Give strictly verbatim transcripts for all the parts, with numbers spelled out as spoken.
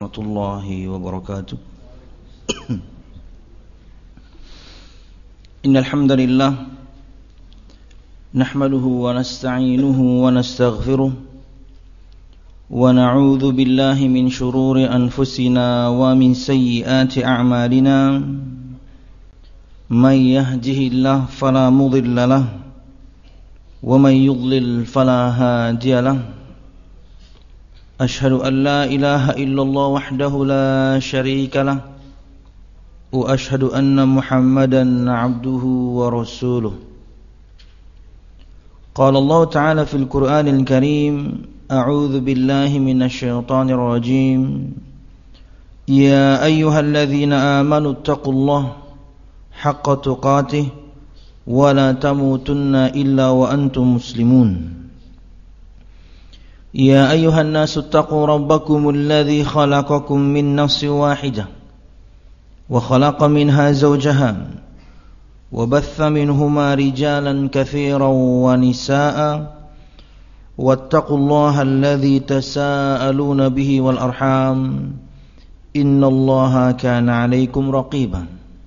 warahmatullahi wabarakatuh. Innal hamdalillah nahmaduhu wa nasta'inuhu wa nastaghfiruh wa na'udzu billahi min shururi anfusina wa min sayyiati a'malina. May yahdihillahu fala mudilla lahu wa may yudlil fala hadiya lahu. Ashhadu an la ilaha illallah wahdahu la syarika lah wa ashhadu anna Muhammadan abduhu wa rasuluh. Qala Allah ta'ala fil Qur'anil Karim, a'udzu billahi minasy syaithanir rajim. Ya ayyuhalladzina amanu taqullaha haqqa tuqatih wa la tamutunna illa wa antum muslimun. يا أيها الناس اتقوا ربكم الذي خلقكم من نفس واحدة وخلق منها زوجها وبث منهما رجالا كثيرا ونساء واتقوا الله الذي تساءلون به والأرحام إن الله كان عليكم رقيبا.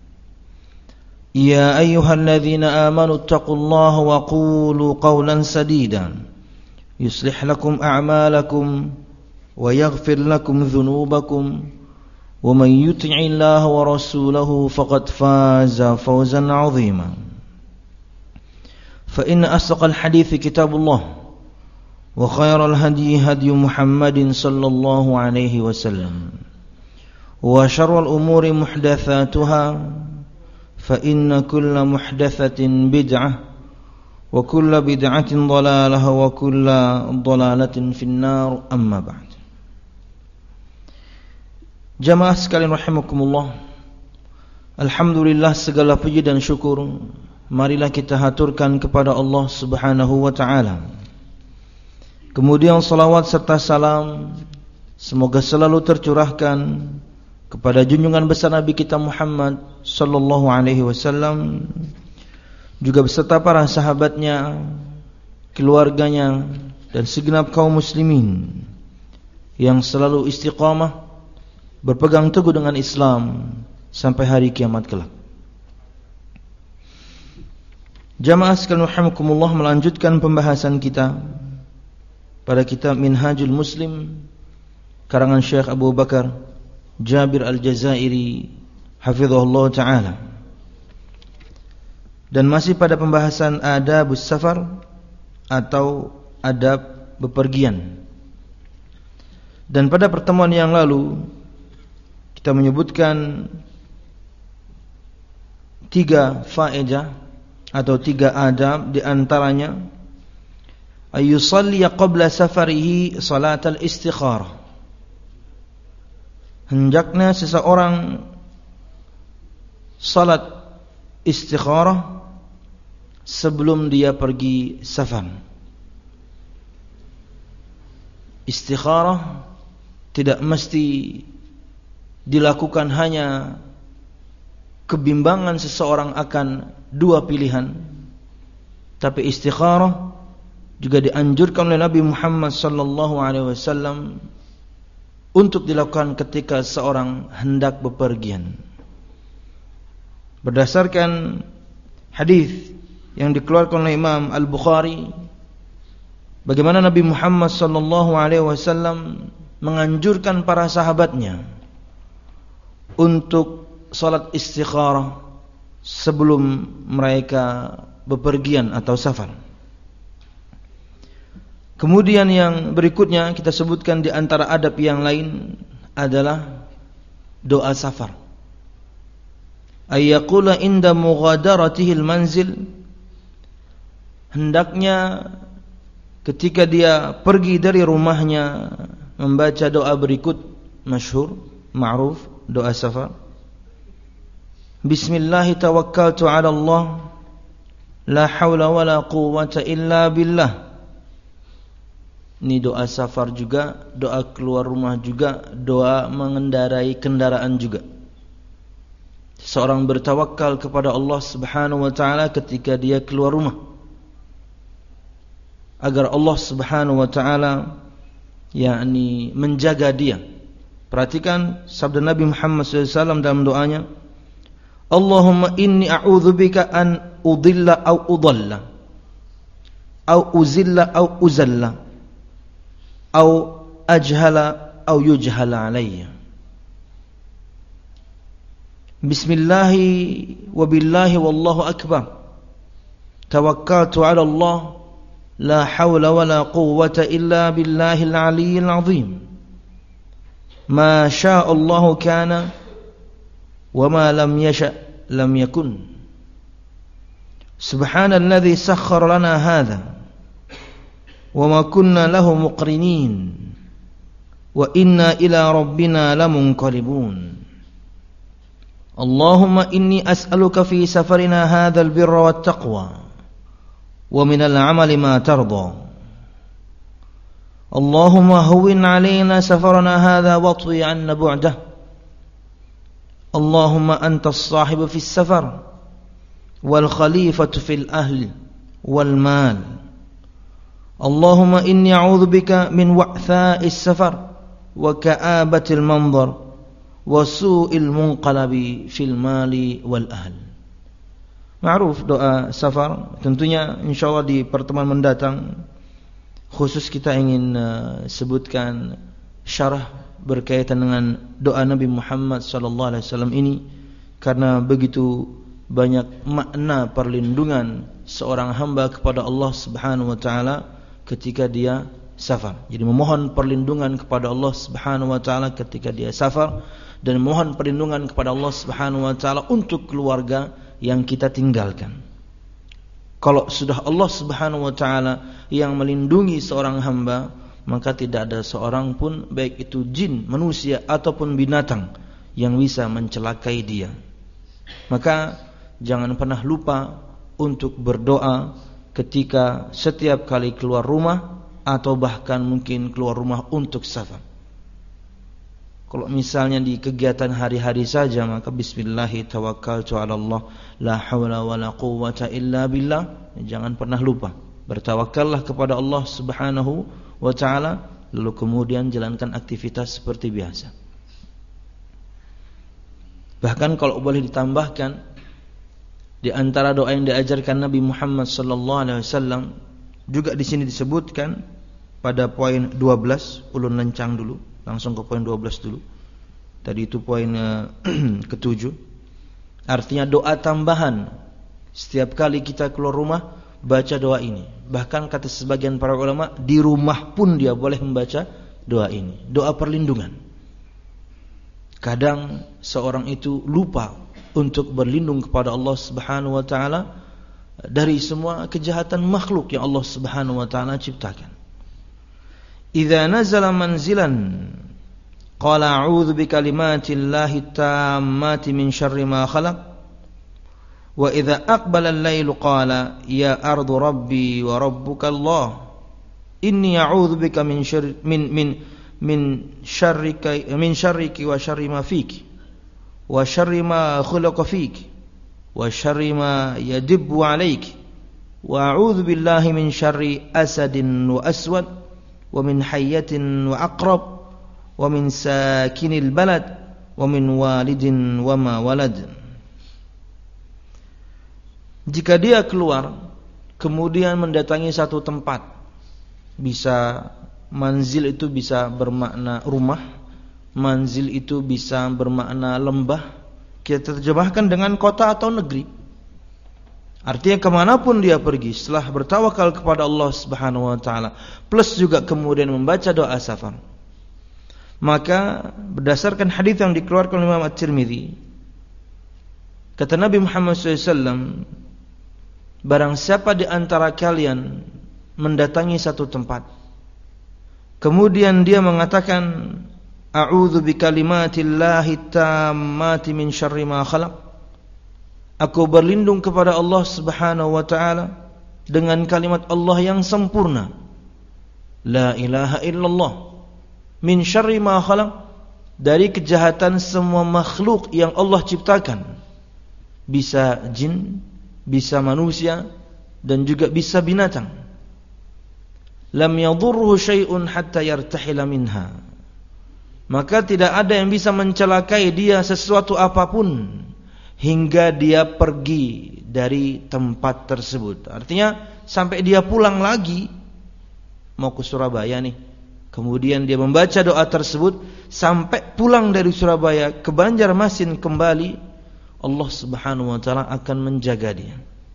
يا أيها الذين آمنوا اتقوا الله وقولوا قولا سديدا يصلح لكم أعمالكم ويغفر لكم ذنوبكم ومن يطع الله ورسوله فقد فاز فوزا عظيما. فإن أصدق الحديث كتاب الله وخير الهدي هدي محمد صلى الله عليه وسلم وشر الأمور محدثاتها فإن كل محدثة بدعة wa kullu bid'atin dhalalah wa kullu dhalalatin finnar, amma ba'd. Jamaah sekalian rahimakumullah, alhamdulillah segala puji dan syukur marilah kita haturkan kepada Allah Subhanahu wa taala. Kemudian salawat serta salam semoga selalu tercurahkan kepada junjungan besar Nabi kita Muhammad sallallahu alaihi wasallam, juga beserta para sahabatnya, keluarganya, dan segenap kaum muslimin yang selalu istiqamah berpegang teguh dengan Islam sampai hari kiamat kelak. Jamaah sekalian rahimakumullah, melanjutkan pembahasan kita pada kitab Minhajul Muslim karangan Syekh Abu Bakar Jabir Al-Jazairi hafizahullah ta'ala. Dan masih pada pembahasan adabus safar atau adab bepergian. Dan pada pertemuan yang lalu kita menyebutkan tiga faedah atau tiga adab, di antaranya ayyusalli qabla safarihi salatal istikharah. Hendaknya seseorang salat istikharah sebelum dia pergi safar. Istikharah tidak mesti dilakukan hanya kebimbangan seseorang akan dua pilihan, tapi istikharah juga dianjurkan oleh Nabi Muhammad sallallahu alaihi wasallam untuk dilakukan ketika seorang hendak bepergian. Berdasarkan hadis yang dikeluarkan oleh Imam Al-Bukhari, bagaimana Nabi Muhammad sallallahu alaihi wasallam menganjurkan para sahabatnya untuk salat istikharah sebelum mereka bepergian atau safar. Kemudian yang berikutnya kita sebutkan di antara adab yang lain adalah doa safar. Ayyaqula inda mughadaratihil manzil, hendaknya ketika dia pergi dari rumahnya membaca doa berikut, masyhur, ma'ruf, doa safar. Bismillah tawakkaltu 'ala Allah, la haula wala quwwata illa billah. Ini doa safar juga, doa keluar rumah juga, doa mengendarai kendaraan juga. Seorang bertawakal kepada Allah Subhanahu wa taala ketika dia keluar rumah, agar Allah Subhanahu wa taala yakni menjaga dia Perhatikan sabda Nabi Muhammad sallallahu alaihi wasallam dalam doanya, Allahumma inni a'udzubika an udilla au udalla, au uzilla au uzalla, au ajhala au yujhala alayya. Bismillahi wa billahi wallahu akbar. Tawakkaltu ala Allah, la hawla wa la quwwata illa billahil aliyyil azim. Ma syaa Allahu kana wa ma lam yasha lam yakun. Subhanalladzi sakhkhara lana hadza wa ma kunna lahu muqrinin wa inna ila rabbina lamunqalibun. Allahumma inni as'aluka fi safarina hadzal birra wat taqwa wa minal amali ma tarda. Allahumma hawwin 'alaina safarana hadza watwi 'anna bu'dah. Allahumma antas sahibu fis safar wal khalifatu fil ahli wal mal. Allahumma inni a'udzu bika min wa'tha'is safar wa ka'abatil manzar wa su'il munqalabi fil mali wal ahl. Ma'ruf doa safar. Tentunya insyaallah di pertemuan mendatang khusus kita ingin uh, sebutkan syarah berkaitan dengan doa Nabi Muhammad sallallahu alaihi wasallam ini, karena begitu banyak makna perlindungan seorang hamba kepada Allah Subhanahu wa taala ketika dia safar. Jadi memohon perlindungan kepada Allah Subhanahu wa taala ketika dia safar, dan mohon perlindungan kepada Allah Subhanahu wa taala untuk keluarga yang kita tinggalkan. Kalau sudah Allah Subhanahu wa taala yang melindungi seorang hamba, maka tidak ada seorang pun, baik itu jin, manusia ataupun binatang, yang bisa mencelakai dia. Maka jangan pernah lupa untuk berdoa ketika setiap kali keluar rumah atau bahkan mungkin keluar rumah untuk safar. Kalau misalnya di kegiatan hari-hari saja, maka bismillahi tawakkaltu ala Allah, la hawla wa la quwwata illa billah. Jangan pernah lupa, bertawakallah kepada Allah Subhanahu wa taala, lalu kemudian jalankan aktivitas seperti biasa. Bahkan kalau boleh ditambahkan, di antara doa yang diajarkan Nabi Muhammad sallallahu alaihi wasallam juga di sini disebutkan pada poin dua belas, ulun lencang dulu. Langsung ke poin dua belas dulu. Tadi itu poin uh, ketujuh. Artinya doa tambahan. Setiap kali kita keluar rumah, baca doa ini. Bahkan kata sebagian para ulama, di rumah pun dia boleh membaca doa ini. Doa perlindungan. Kadang seorang itu lupa untuk berlindung kepada Allah Subhanahu wa taala dari semua kejahatan makhluk yang Allah Subhanahu wa taala ciptakan. Idza nazala manzilan qala a'udzu bikalimatillahi tammati min syarri ma khalaq, wa idza aqbala al-lailu qala ya ardu rabbi wa rabbuka Allah, inni a'udzu bika min syarri min min min syarrika min syarriki wa syarri ma fiki wa syarri ma khalaqa fiki wa syarri ma yadibbu alayki wa a'udzu billahi min syarri asadin wa aswad wa min hayyatin wa aqrab wa min sakinil balad wa min walidin wa ma walad. Jika dia keluar kemudian mendatangi satu tempat, bisa manzil itu bisa bermakna rumah, manzil itu bisa bermakna lembah, kita terjemahkan dengan kota atau negeri. Artinya kemanapun dia pergi, setelah bertawakal kepada Allah Subhanahu wa taala, plus juga kemudian membaca doa safar, maka berdasarkan hadis yang dikeluarkan oleh Imam At-Tirmidzi, kata Nabi Muhammad shallallahu alaihi wasallam, barang siapa di antara kalian mendatangi satu tempat, kemudian dia mengatakan a'udzu bikalimatillahi tammati min syarri ma khalaq, aku berlindung kepada Allah Subhanahu wa taala dengan kalimat Allah yang sempurna, la ilaha illallah, min syarri ma khalaq, dari kejahatan semua makhluk yang Allah ciptakan, bisa jin, bisa manusia, dan juga bisa binatang. Lam yadurruhu syai'un hatta yartahila minha, maka tidak ada yang bisa mencelakai dia sesuatu apapun hingga dia pergi dari tempat tersebut. Artinya sampai dia pulang lagi, mau ke Surabaya nih, kemudian dia membaca doa tersebut, sampai pulang dari Surabaya ke Banjarmasin kembali, Allah Subhanahu wa taala akan menjaga dia.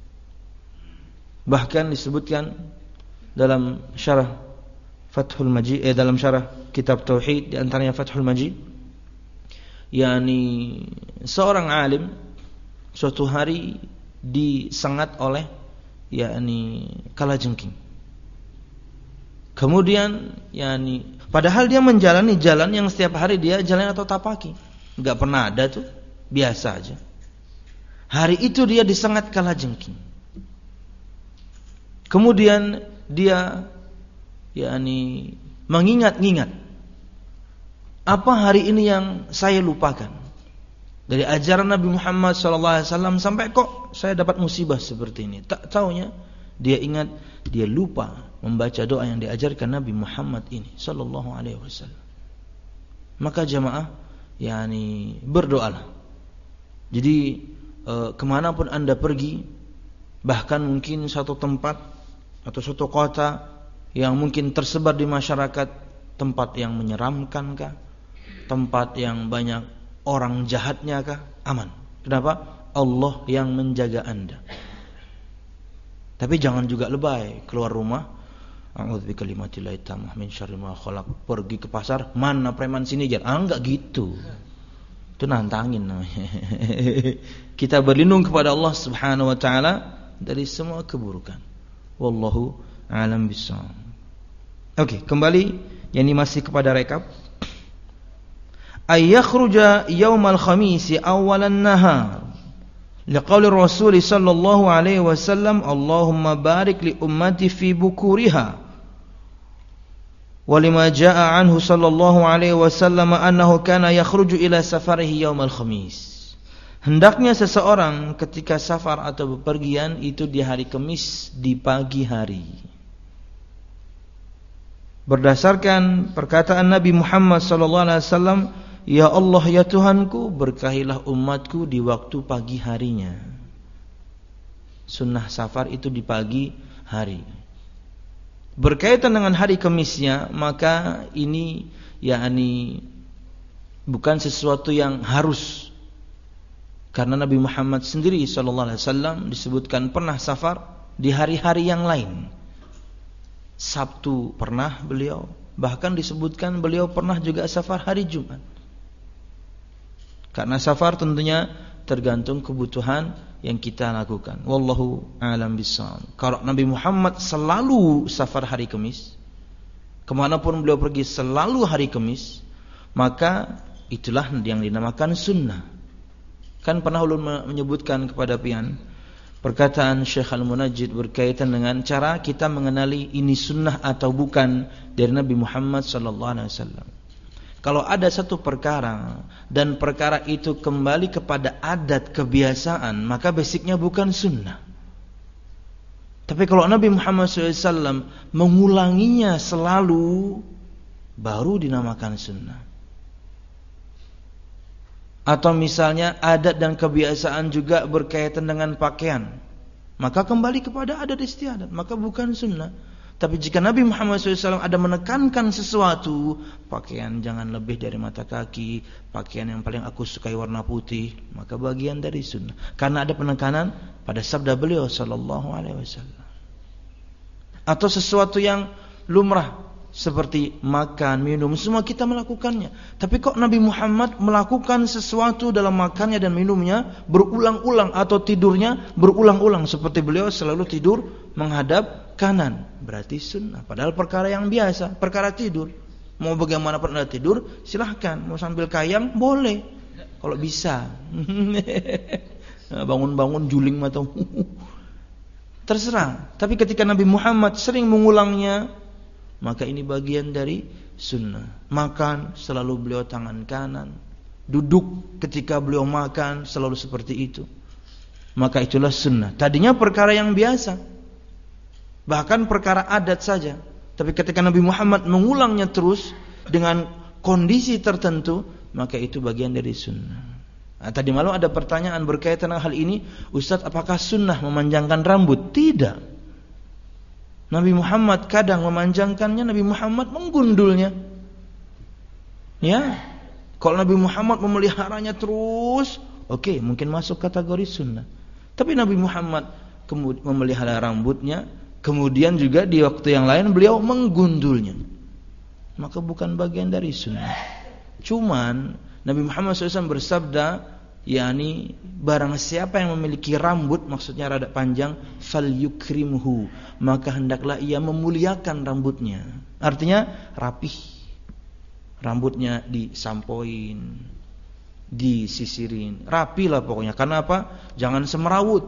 Bahkan disebutkan dalam syarah Fathul Majid, eh dalam syarah kitab Tauhid, di antaranya Fathul Majid, yakni seorang alim suatu hari disengat oleh yakni kalajengking. Kemudian yakni padahal dia menjalani jalan yang setiap hari dia jalan atau tapaki, enggak pernah ada tuh, biasa aja. Hari itu dia disengat kalajengking. Kemudian dia yakni mengingat-ingat, apa hari ini yang saya lupakan dari ajaran Nabi Muhammad sallallahu alaihi wasallam, sampai kok saya dapat musibah seperti ini. Tak taunya dia ingat, dia lupa membaca doa yang diajarkan Nabi Muhammad ini sallallahu alaihi wasallam. Maka jamaah, yakni berdoalah. Jadi eh, kemanapun anda pergi, bahkan mungkin satu tempat atau suatu kota yang mungkin tersebar di masyarakat, tempat yang menyeramkan kah, tempat yang banyak orang jahatnya kah, aman. Kenapa? Allah yang menjaga anda. Tapi jangan juga lebay, keluar rumah, a'udzu bikalimatillahi tammah min syarri ma khalaq, pergi ke pasar, mana preman sini jar. Ah, enggak gitu. Itu nantangin namanya. Kita berlindung kepada Allah Subhanahu wa taala dari semua keburukan. Wallahu a'lam bishawab. Oke, okay, kembali yang ini masih kepada rekap. Ay yakhruja yaumal khamisi awalan nahar. Liqauli Rasul sallallahu alaihi wasallam, Allahumma barik li ummati fi bukuriha. Wa lima jaa anhu sallallahu alaihi wasallam annahu kana yakhruju ila safarihi yaumal khamis. Hendaknya seseorang ketika safar atau bepergian itu di hari Kamis di pagi hari. Berdasarkan perkataan Nabi Muhammad sallallahu alaihi wasallam, ya Allah ya Tuhanku, berkahilah umatku di waktu pagi harinya. Sunnah safar itu di pagi hari. Berkaitan dengan hari Kamisnya, maka ini yakni bukan sesuatu yang harus. Karena Nabi Muhammad sendiri sallallahu alaihi wasallam disebutkan pernah safar di hari-hari yang lain. Sabtu pernah beliau, bahkan disebutkan beliau pernah juga safar hari Jumat. Karena safar tentunya tergantung kebutuhan yang kita lakukan. Wallahu a'lam bishawab. Kalau Nabi Muhammad selalu safar hari Kamis, kemanapun beliau pergi selalu hari Kamis, maka itulah yang dinamakan sunnah. Kan pernah ulun menyebutkan kepada pian perkataan Syekh Al-Munajjid berkaitan dengan cara kita mengenali ini sunnah atau bukan dari Nabi Muhammad sallallahu alaihi wasallam. Kalau ada satu perkara dan perkara itu kembali kepada adat kebiasaan, maka basicnya bukan sunnah. Tapi kalau Nabi Muhammad sallallahu alaihi wasallam mengulanginya selalu, baru dinamakan sunnah. Atau misalnya adat dan kebiasaan juga berkaitan dengan pakaian, maka kembali kepada adat istiadat, maka bukan sunnah. Tapi jika Nabi Muhammad sallallahu alaihi wasallam ada menekankan sesuatu, pakaian jangan lebih dari mata kaki, pakaian yang paling aku sukai warna putih, maka bagian dari sunnah. Karena ada penekanan pada sabda beliau sallallahu alaihi wasallam. Atau sesuatu yang lumrah seperti makan, minum, semua kita melakukannya. Tapi kok Nabi Muhammad melakukan sesuatu dalam makannya dan minumnya berulang-ulang, atau tidurnya berulang-ulang, seperti beliau selalu tidur menghadap kanan, berarti sunnah. Padahal perkara yang biasa, perkara tidur. Mau bagaimana pernah tidur, silahkan. Mau sambil kayang, boleh, kalau bisa. Bangun-bangun juling atau terserah. Tapi ketika Nabi Muhammad sering mengulangnya, maka ini bagian dari sunnah. Makan selalu beliau tangan kanan, duduk ketika beliau makan selalu seperti itu, maka itulah sunnah. Tadinya perkara yang biasa, bahkan perkara adat saja, tapi ketika Nabi Muhammad mengulangnya terus dengan kondisi tertentu, maka itu bagian dari sunnah. Nah, tadi malam ada pertanyaan berkaitan dengan hal ini, Ustaz, apakah sunnah memanjangkan rambut? Tidak. Nabi Muhammad kadang memanjangkannya, Nabi Muhammad menggundulnya. Ya, kalau Nabi Muhammad memeliharanya terus, oke, okay, mungkin masuk kategori sunnah. Tapi Nabi Muhammad kemudian memelihara rambutnya, kemudian juga di waktu yang lain beliau menggundulnya, maka bukan bagian dari sunnah. Cuman Nabi Muhammad shallallahu alaihi wasallam bersabda, yakni barang siapa yang memiliki rambut, maksudnya rada panjang, fal yukrimhu, maka hendaklah ia memuliakan rambutnya. Artinya rapih, rambutnya disampoin, disisirin, rapi lah pokoknya. Karena apa? Jangan semerawut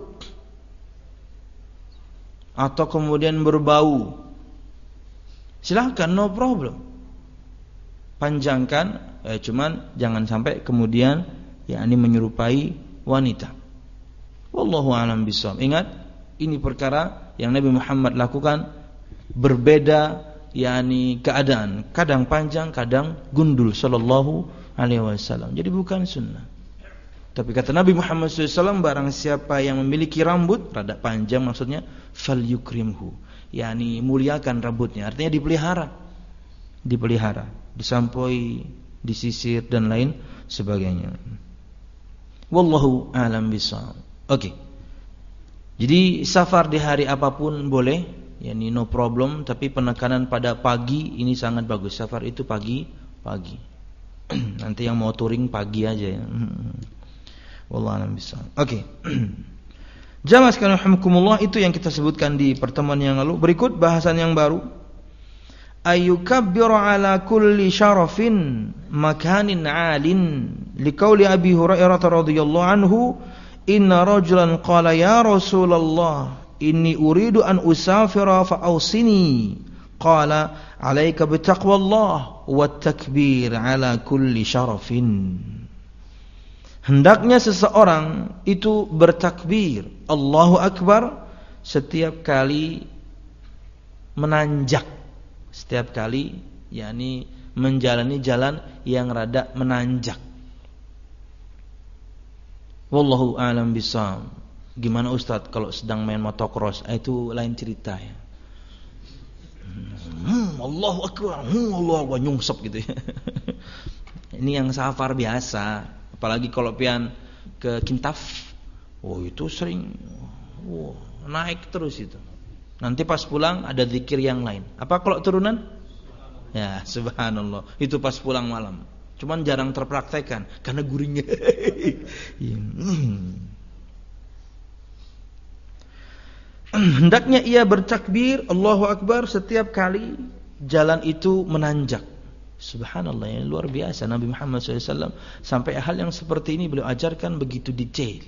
atau kemudian berbau. Silahkan, no problem, panjangkan, eh, cuman jangan sampai kemudian yakni menyerupai wanita. Wallahu a'lam bishawab. Ingat, ini perkara yang Nabi Muhammad lakukan, berbeda yakni keadaan, kadang panjang, kadang gundul sallallahu alaihi wasallam. Jadi bukan sunnah. Tapi kata Nabi Muhammad shallallahu alaihi wasallam, barang siapa yang memiliki rambut rada panjang, maksudnya fal yukrimhu, yakni muliakan rambutnya, artinya dipelihara, dipelihara, disampoi, disisir dan lain sebagainya. Wallahu a'lam bishawab. Oke. Jadi safar di hari apapun boleh, yakni no problem, tapi penekanan pada pagi ini sangat bagus. Safar itu pagi, pagi. Nanti yang mau touring pagi aja ya. Wallahu a'lam bishawab. Oke. Jamaah sekalian rahimakumullah, itu yang kita sebutkan di pertemuan yang lalu. Berikut bahasan yang baru. Ayyukabbiru ala kulli syarafin makanin 'alin, liqauli Abi Hurairah radhiyallahu anhu, inna rajulan qala ya Rasulullah inni uridu an usafira fa awsini, qala 'alaika bitaqwallah wat takbir ala kulli syarafin. Hendaknya seseorang itu bertakbir Allahu Akbar setiap kali menanjak, setiap kali yakni menjalani jalan yang rada menanjak. Wallahu a'lam bishawab. Gimana Ustaz kalau sedang main motocross? Itu lain cerita ya. Hmm, Allahu Akbar, hmm, Allahu Akbar, nyungsep gitu ya. Ini yang safar biasa. Apalagi kalau pian ke Kintaf, oh itu sering, oh, naik terus itu. Nanti pas pulang ada zikir yang lain. Apa kalau turunan? Ya, subhanallah. Itu pas pulang malam. Cuman jarang terpraktekkan karena guringnya. Hendaknya ia bertakbir Allahu Akbar setiap kali jalan itu menanjak. Subhanallah, yang luar biasa Nabi Muhammad shallallahu alaihi wasallam, sampai hal yang seperti ini beliau ajarkan begitu detail.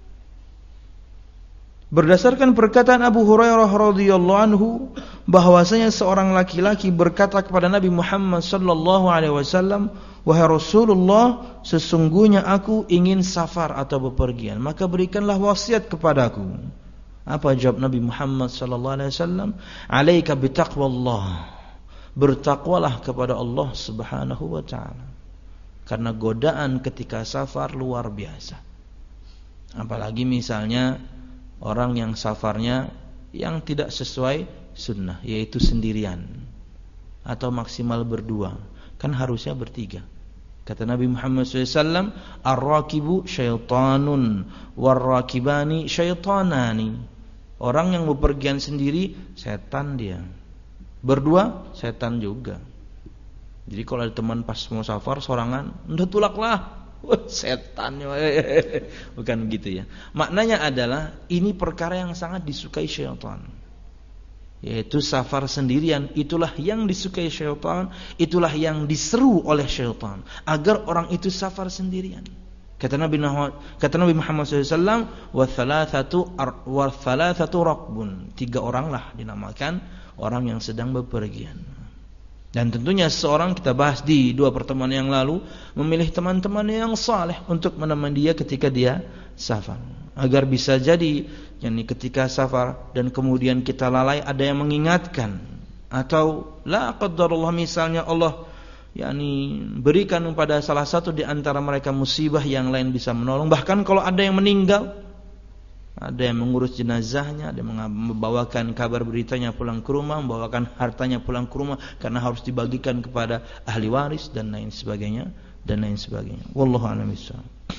Berdasarkan perkataan Abu Hurairah radhiyallahu anhu, bahwasanya seorang laki-laki berkata kepada Nabi Muhammad sallallahu alaihi wasallam, wahai Rasulullah, sesungguhnya aku ingin safar atau bepergian, maka berikanlah wasiat kepadaku. Apa jawab Nabi Muhammad sallallahu alaihi wasallam? Alaika bitaqwallah, bertakwalah kepada Allah Subhanahu wa taala. Karena godaan ketika safar luar biasa. Apalagi misalnya orang yang safarnya yang tidak sesuai sunnah, yaitu sendirian atau maksimal berdua. Kan harusnya bertiga. Kata Nabi Muhammad shallallahu alaihi wasallam, ar-rakibu syaitanun war-rakibani syaitanani. Orang yang bepergian sendiri, setan dia. Berdua, setan juga. Jadi kalau ada teman pas mau safar sorangan, udah tulaklah, wah, setan. Bukan begitu ya. Maknanya adalah ini perkara yang sangat disukai syaitan, yaitu safar sendirian. Itulah yang disukai syaitan, itulah yang diseru oleh syaitan agar orang itu safar sendirian. Kata Nabi kata Nabi Muhammad shallallahu alaihi wasallam, wa thalathatu wa thalathatu raqbun, tiga orang lah dinamakan orang yang sedang bepergian. Dan tentunya seorang, kita bahas di dua pertemuan yang lalu, memilih teman-teman yang saleh untuk menemani dia ketika dia safar, agar bisa jadi yakni ketika safar dan kemudian kita lalai, ada yang mengingatkan, atau la qadarullah misalnya Allah yakni berikan kepada salah satu di antara mereka musibah, yang lain bisa menolong. Bahkan kalau ada yang meninggal, ada yang mengurus jenazahnya, ada yang membawakan kabar beritanya pulang ke rumah, membawakan hartanya pulang ke rumah karena harus dibagikan kepada ahli waris dan lain sebagainya dan lain sebagainya. Wallahu a'lam bishawab.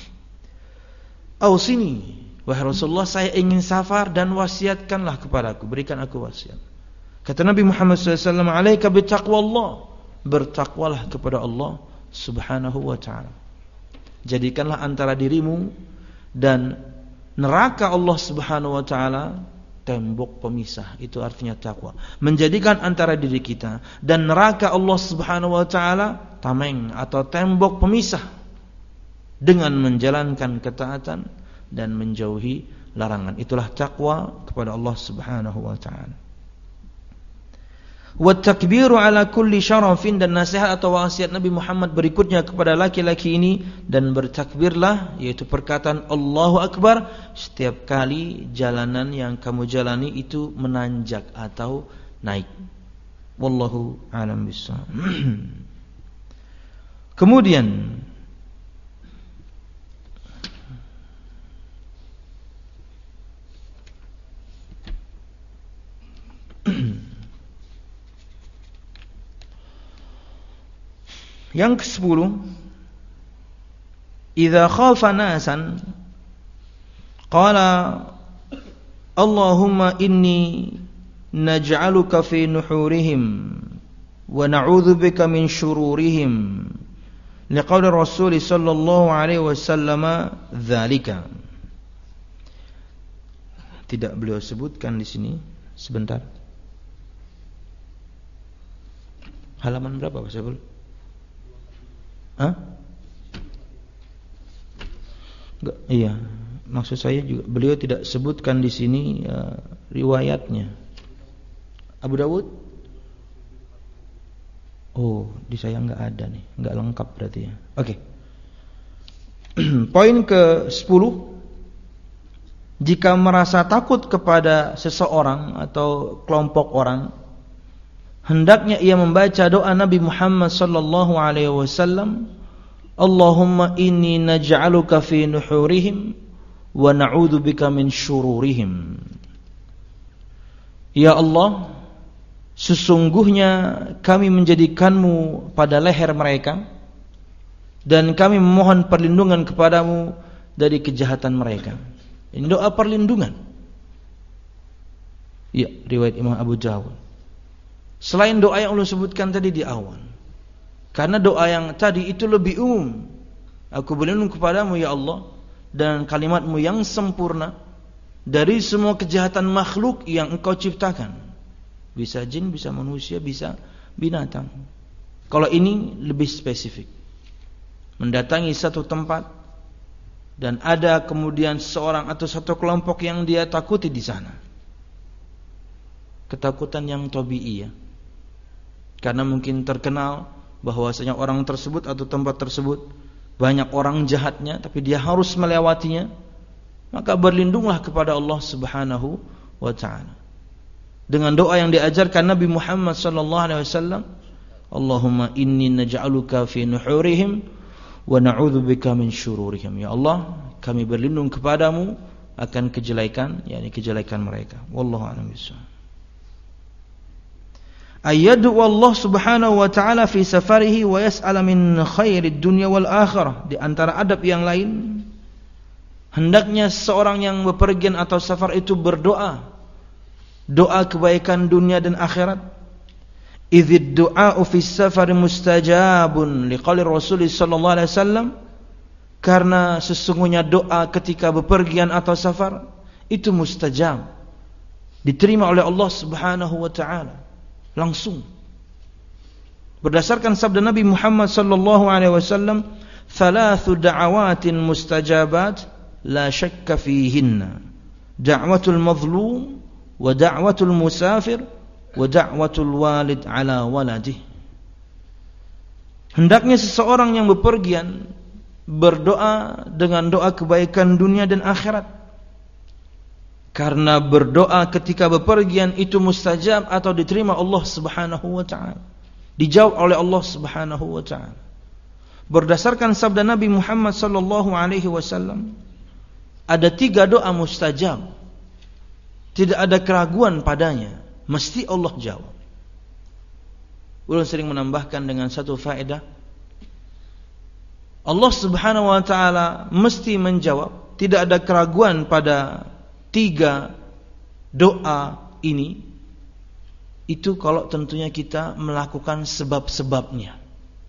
Ausini, wahai Rasulullah, saya ingin safar dan wasiatkanlah kepadaku, berikan aku wasiat. Kata Nabi Muhammad sallallahu alaihi wasallam, "Alaika bittaqwallah." Bertakwalah kepada Allah Subhanahu wa ta'ala. Jadikanlah antara dirimu dan neraka Allah Subhanahu wa ta'ala tembok pemisah. Itu artinya takwa. Menjadikan antara diri kita dan neraka Allah Subhanahu wa ta'ala tameng atau tembok pemisah, dengan menjalankan ketaatan dan menjauhi larangan. Itulah takwa kepada Allah Subhanahu wa ta'ala. Wa takbiru ala kulli syarafin, dan nasihat atau wasiat Nabi Muhammad berikutnya kepada laki-laki ini, dan bertakbirlah, yaitu perkataan Allahu Akbar setiap kali jalanan yang kamu jalani itu menanjak atau naik. Wallahu a'lam bishawab. Kemudian yang kesepuluh, idza khafa nasan qala Allahumma inni naj'aluka fi nuhurihim wa na'udzu bika min syururihim, liqauli Rasul sallallahu alaihi wasallam dzalika. Tidak beliau sebutkan di sini. Sebentar. Halaman berapa Pak Syabul? Hah? Enggak, iya. Maksud saya juga beliau tidak sebutkan di sini uh, riwayatnya. Abu Dawud? Oh, di saya enggak ada nih, enggak lengkap berarti ya. Oke. Okay. Poin ke sepuluh. Jika merasa takut kepada seseorang atau kelompok orang, hendaknya ia membaca doa Nabi Muhammad sallallahu alaihi wasallam, Allahumma inni naj'aluka fi nuhurihim wa na'udzu bika min syururihim. Ya Allah, sesungguhnya kami menjadikanmu pada leher mereka, dan kami memohon perlindungan kepadamu dari kejahatan mereka. Ini doa perlindungan. Ya, riwayat Imam Abu Dawud. Selain doa yang Allah sebutkan tadi di awal. Karena doa yang tadi itu lebih umum. Aku berlindung kepadamu ya Allah, dan kalimatmu yang sempurna dari semua kejahatan makhluk yang engkau ciptakan. Bisa jin, bisa manusia, bisa binatang. Kalau ini lebih spesifik. Mendatangi satu tempat dan ada kemudian seorang atau satu kelompok yang dia takuti di sana. Ketakutan yang tabii ya. Karena mungkin terkenal bahwasanya orang tersebut atau tempat tersebut banyak orang jahatnya, tapi dia harus melewatinya. Maka berlindunglah kepada Allah Subhanahu wa ta'ala dengan doa yang diajarkan Nabi Muhammad sallallahu alaihi wasallam, Allahumma inni naj'aluka fi nuhurihim wa na'udzu bika min syururihim. Ya Allah, kami berlindung kepadamu akan kejelekan, yakni kejelekan mereka. Wallahu a'lam bishawab. Ayyadu Allah Subhanahu wa ta'ala fi safarihi wa yas'ala min khairid dunya wal akhirah. Di antara adab yang lain, hendaknya seorang yang bepergian atau safar itu berdoa, doa kebaikan dunia dan akhirat. Idzid du'a'u fis safari mustajabun liqauli Rasul sallallahu alaihi wasallam, karena sesungguhnya doa ketika bepergian atau safar itu mustajab, diterima oleh Allah Subhanahu wa ta'ala langsung. Berdasarkan sabda Nabi Muhammad sallallahu alaihi wasallam, thalathu da'awatin mustajabat la syakka fihinna, da'watul mazlum wa da'watul musafir wa da'watul walid ala waladih. Hendaknya seseorang yang bepergian berdoa dengan doa kebaikan dunia dan akhirat, karena berdoa ketika bepergian itu mustajab atau diterima Allah Subhanahu wa ta'ala. dijawab oleh Allah Subhanahu wa taala. Berdasarkan sabda Nabi Muhammad sallallahu alaihi wasallam, ada tiga doa mustajab. Tidak ada keraguan padanya, mesti Allah jawab. Ulun sering menambahkan dengan satu faedah, Allah Subhanahu wa taala mesti menjawab, tidak ada keraguan pada tiga doa ini. Itu kalau tentunya kita melakukan sebab-sebabnya.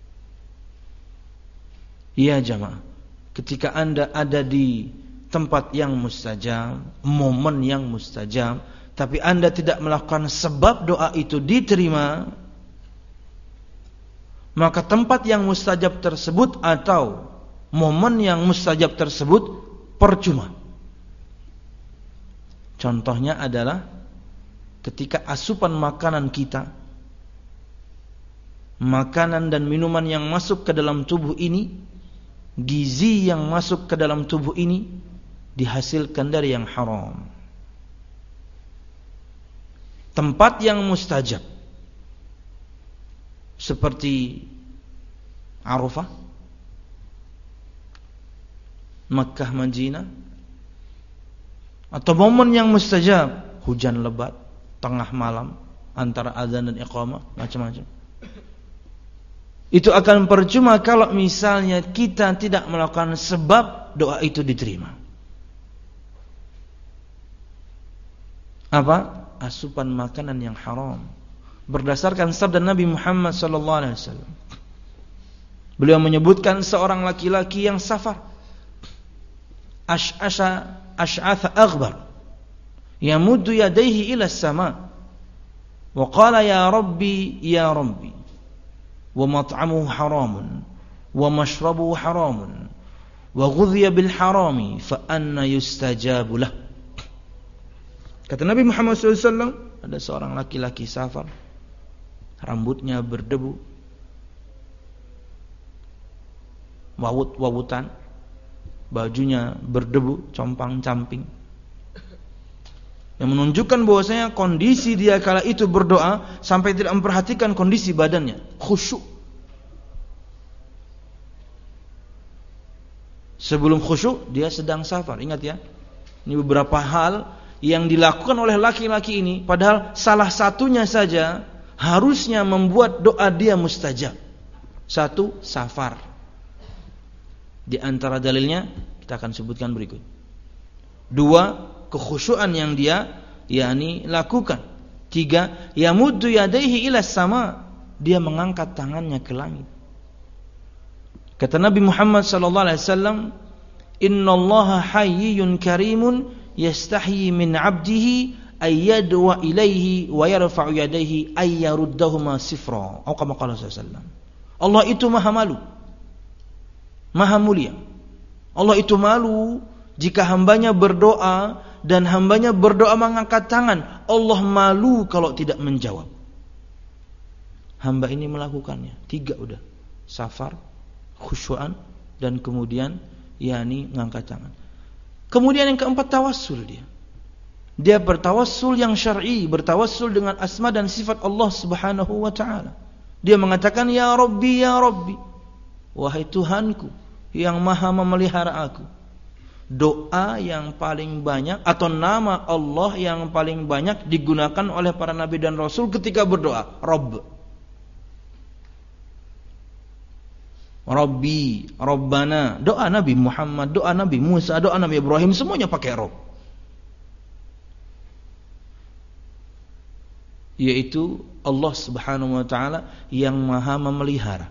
Iya jamaah, ketika Anda ada di tempat yang mustajab, momen yang mustajab, tapi Anda tidak melakukan sebab doa itu diterima, maka tempat yang mustajab tersebut atau momen yang mustajab tersebut percuma. Contohnya adalah ketika asupan makanan kita, makanan dan minuman yang masuk ke dalam tubuh ini, gizi yang masuk ke dalam tubuh ini dihasilkan dari yang haram. Tempat yang mustajab seperti Arafah, Makkah, Madinah, atau momen yang mustajab, hujan lebat, tengah malam, antara azan dan iqamah, macam-macam. Itu akan percuma kalau misalnya kita tidak melakukan sebab doa itu diterima. Apa? Asupan makanan yang haram. Berdasarkan sabda Nabi Muhammad sallallahu alaihi wasallam, beliau menyebutkan seorang laki-laki yang safar, ash'asha ash'atha aghbar, yamuddu yadayhi ila as-sama wa qala ya rabbi ya rabbi wa mat'amuhu haramun wa mashrabuhu haramun wa ghudhiya bil harami fa anna yustajabu lah. Kata Nabi Muhammad sallallahu alaihi wasallam, ada seorang laki-laki safar, rambutnya berdebu, wawut-wawutan, bajunya berdebu, compang-camping, yang menunjukkan bahwasanya kondisi dia kala itu berdoa sampai tidak memperhatikan kondisi badannya, khusyuk. Sebelum khusyuk dia sedang safar. Ingat ya, ini beberapa hal yang dilakukan oleh laki-laki ini, padahal salah satunya saja harusnya membuat doa dia mustajab. Satu, safar. Di antara dalilnya kita akan sebutkan berikut. Dua, kekhusyuan yang dia yakni lakukan. Tiga, yamuddu yadayhi ila sama, dia mengangkat tangannya ke langit. Kata Nabi Muhammad sallallahu alaihi wasallam, innallaha hayyun karimun yastahyi min 'abdihi ay yadwa ilaihi wa yarfa'u yadayhi ay yaruddahuma sifra. Atau kama qala sallallahu alaihi wasallam, Allah itu maha malu, maha mulia. Allah itu malu jika hambanya berdoa dan hambanya berdoa mengangkat tangan. Allah malu kalau tidak menjawab. Hamba ini melakukannya. Tiga udah. Safar, khusyuan, dan kemudian yakni mengangkat tangan. Kemudian yang keempat, tawassul dia. Dia bertawassul yang syar'i, bertawassul dengan asma dan sifat Allah Subhanahu wa taala. Dia mengatakan ya Rabbi ya Rabbi, wahai Tuhanku yang maha memelihara aku. Doa yang paling banyak atau nama Allah yang paling banyak digunakan oleh para nabi dan rasul ketika berdoa, Rabb. Rabbi, Rabbana, doa Nabi Muhammad, doa Nabi Musa, doa Nabi Ibrahim, semuanya pakai Rabb. Yaitu Allah Subhanahu wa taala yang maha memelihara.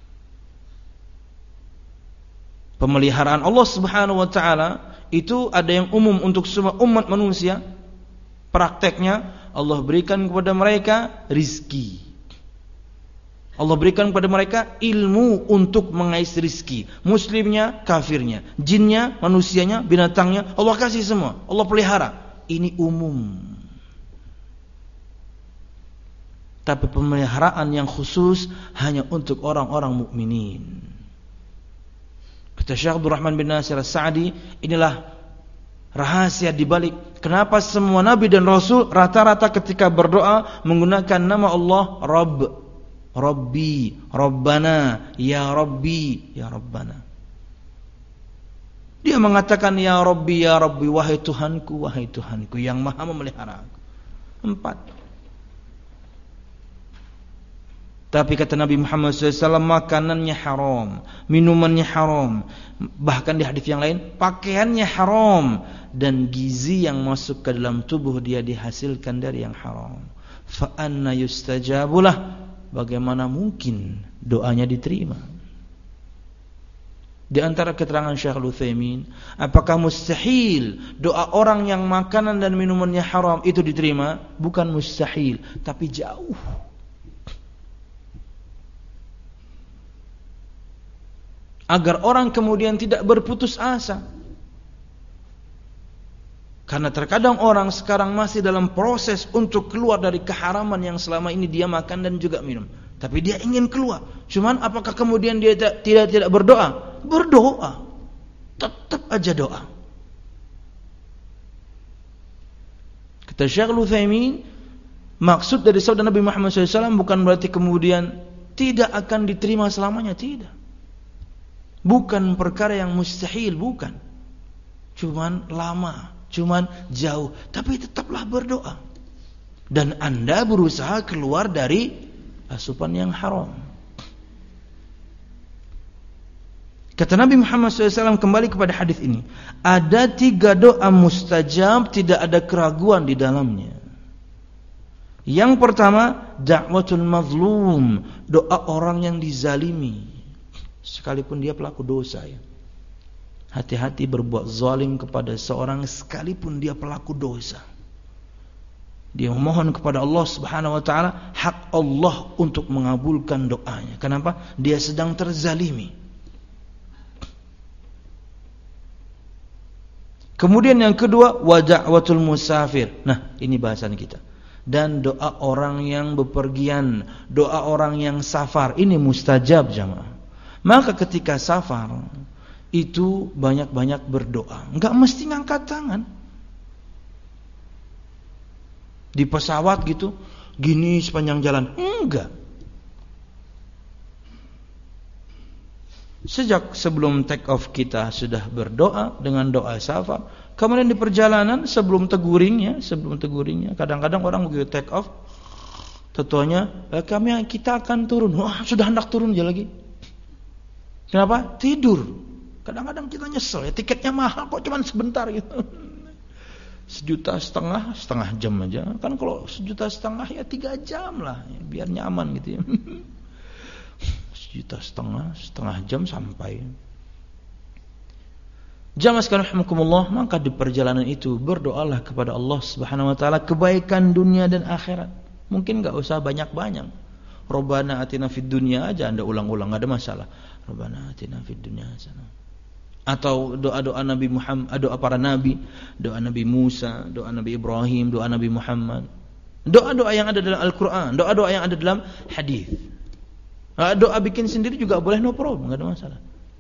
Pemeliharaan Allah Subhanahu wa taala itu ada yang umum untuk semua umat manusia. Prakteknya Allah berikan kepada mereka rizki. Allah berikan kepada mereka ilmu untuk mengais rizki. Muslimnya, kafirnya, jinnya, manusianya, binatangnya, Allah kasih semua. Allah pelihara. Ini umum. Tapi pemeliharaan yang khusus hanya untuk orang-orang mukminin. Kata Syekh Abdul Rahman bin Nasir As-Sa'di, inilah rahasia dibalik kenapa semua nabi dan rasul rata-rata ketika berdoa menggunakan nama Allah Rabb. Rabbi, Rabbana, Ya Rabbi, Ya Rabbana. Dia mengatakan Ya Rabbi, Ya Rabbi, wahai Tuhanku, wahai Tuhanku yang maha memelihara aku. Empat. Tapi kata Nabi Muhammad shallallahu alaihi wasallam, makanannya haram, minumannya haram, bahkan di hadis yang lain pakaiannya haram, dan gizi yang masuk ke dalam tubuh dia dihasilkan dari yang haram. Fa anna yustajabulah, bagaimana mungkin doanya diterima? Di antara keterangan Syekhul Utsaimin, apakah mustahil doa orang yang makanan dan minumannya haram itu diterima? Bukan mustahil, tapi jauh. Agar orang kemudian tidak berputus asa. Karena terkadang orang sekarang masih dalam proses untuk keluar dari keharaman yang selama ini dia makan dan juga minum. Tapi dia ingin keluar. Cuman apakah kemudian dia tidak tidak, tidak berdoa? Berdoa. Tetap aja doa. Kata Syekhul Utsaimin, maksud dari sabda Nabi Muhammad shallallahu alaihi wasallam bukan berarti kemudian tidak akan diterima selamanya, tidak. Bukan perkara yang mustahil, bukan. Cuman lama, cuman jauh, tapi tetaplah berdoa. Dan Anda berusaha keluar dari asupan yang haram. Kata Nabi Muhammad shallallahu alaihi wasallam kembali kepada hadis ini, ada tiga doa mustajab, tidak ada keraguan di dalamnya. Yang pertama, da'watul mazlum, doa orang yang dizalimi. Sekalipun dia pelaku dosa, ya. Hati-hati berbuat zalim kepada seorang sekalipun dia pelaku dosa. Dia memohon kepada Allah Subhanahu wa taala, hak Allah untuk mengabulkan doanya. Kenapa? Dia sedang terzalimi. Kemudian yang kedua, wa da'watul musafir. Nah, ini bahasan kita. Dan doa orang yang bepergian, doa orang yang safar, ini mustajab jamaah. Maka ketika safar itu banyak-banyak berdoa. Enggak mesti ngangkat tangan. Di pesawat gitu, gini sepanjang jalan. Enggak. Sejak sebelum take off kita sudah berdoa dengan doa safar. Kemudian di perjalanan sebelum teguringnya, sebelum teguringnya, kadang-kadang orang begitu take off, tetuanya, eh, kami kita akan turun. Wah, sudah hendak turun aja lagi. Kenapa? Tidur. Kadang-kadang kita nyesel ya, tiketnya mahal kok cuman sebentar gitu. Sejuta setengah, setengah jam aja. Kan kalau sejuta setengah ya tiga jam lah, ya, biar nyaman gitu ya. Sejuta setengah, setengah jam sampai. Jamaah sekalian rahimakumullah, maka di perjalanan itu berdoalah kepada Allah Subhanahu wa taala kebaikan dunia dan akhirat. Mungkin enggak usah banyak-banyak. Rabbana atina fid dunya aja Anda ulang-ulang, enggak ada masalah. Rabbana atina fid dunya hasanah. Atau doa-doa Nabi Muhammad, doa para nabi, doa Nabi Musa, doa Nabi Ibrahim, doa Nabi Muhammad. Doa-doa yang ada dalam Al-Qur'an, doa-doa yang ada dalam hadis. Doa bikin sendiri juga boleh, no problem, enggak ada masalah.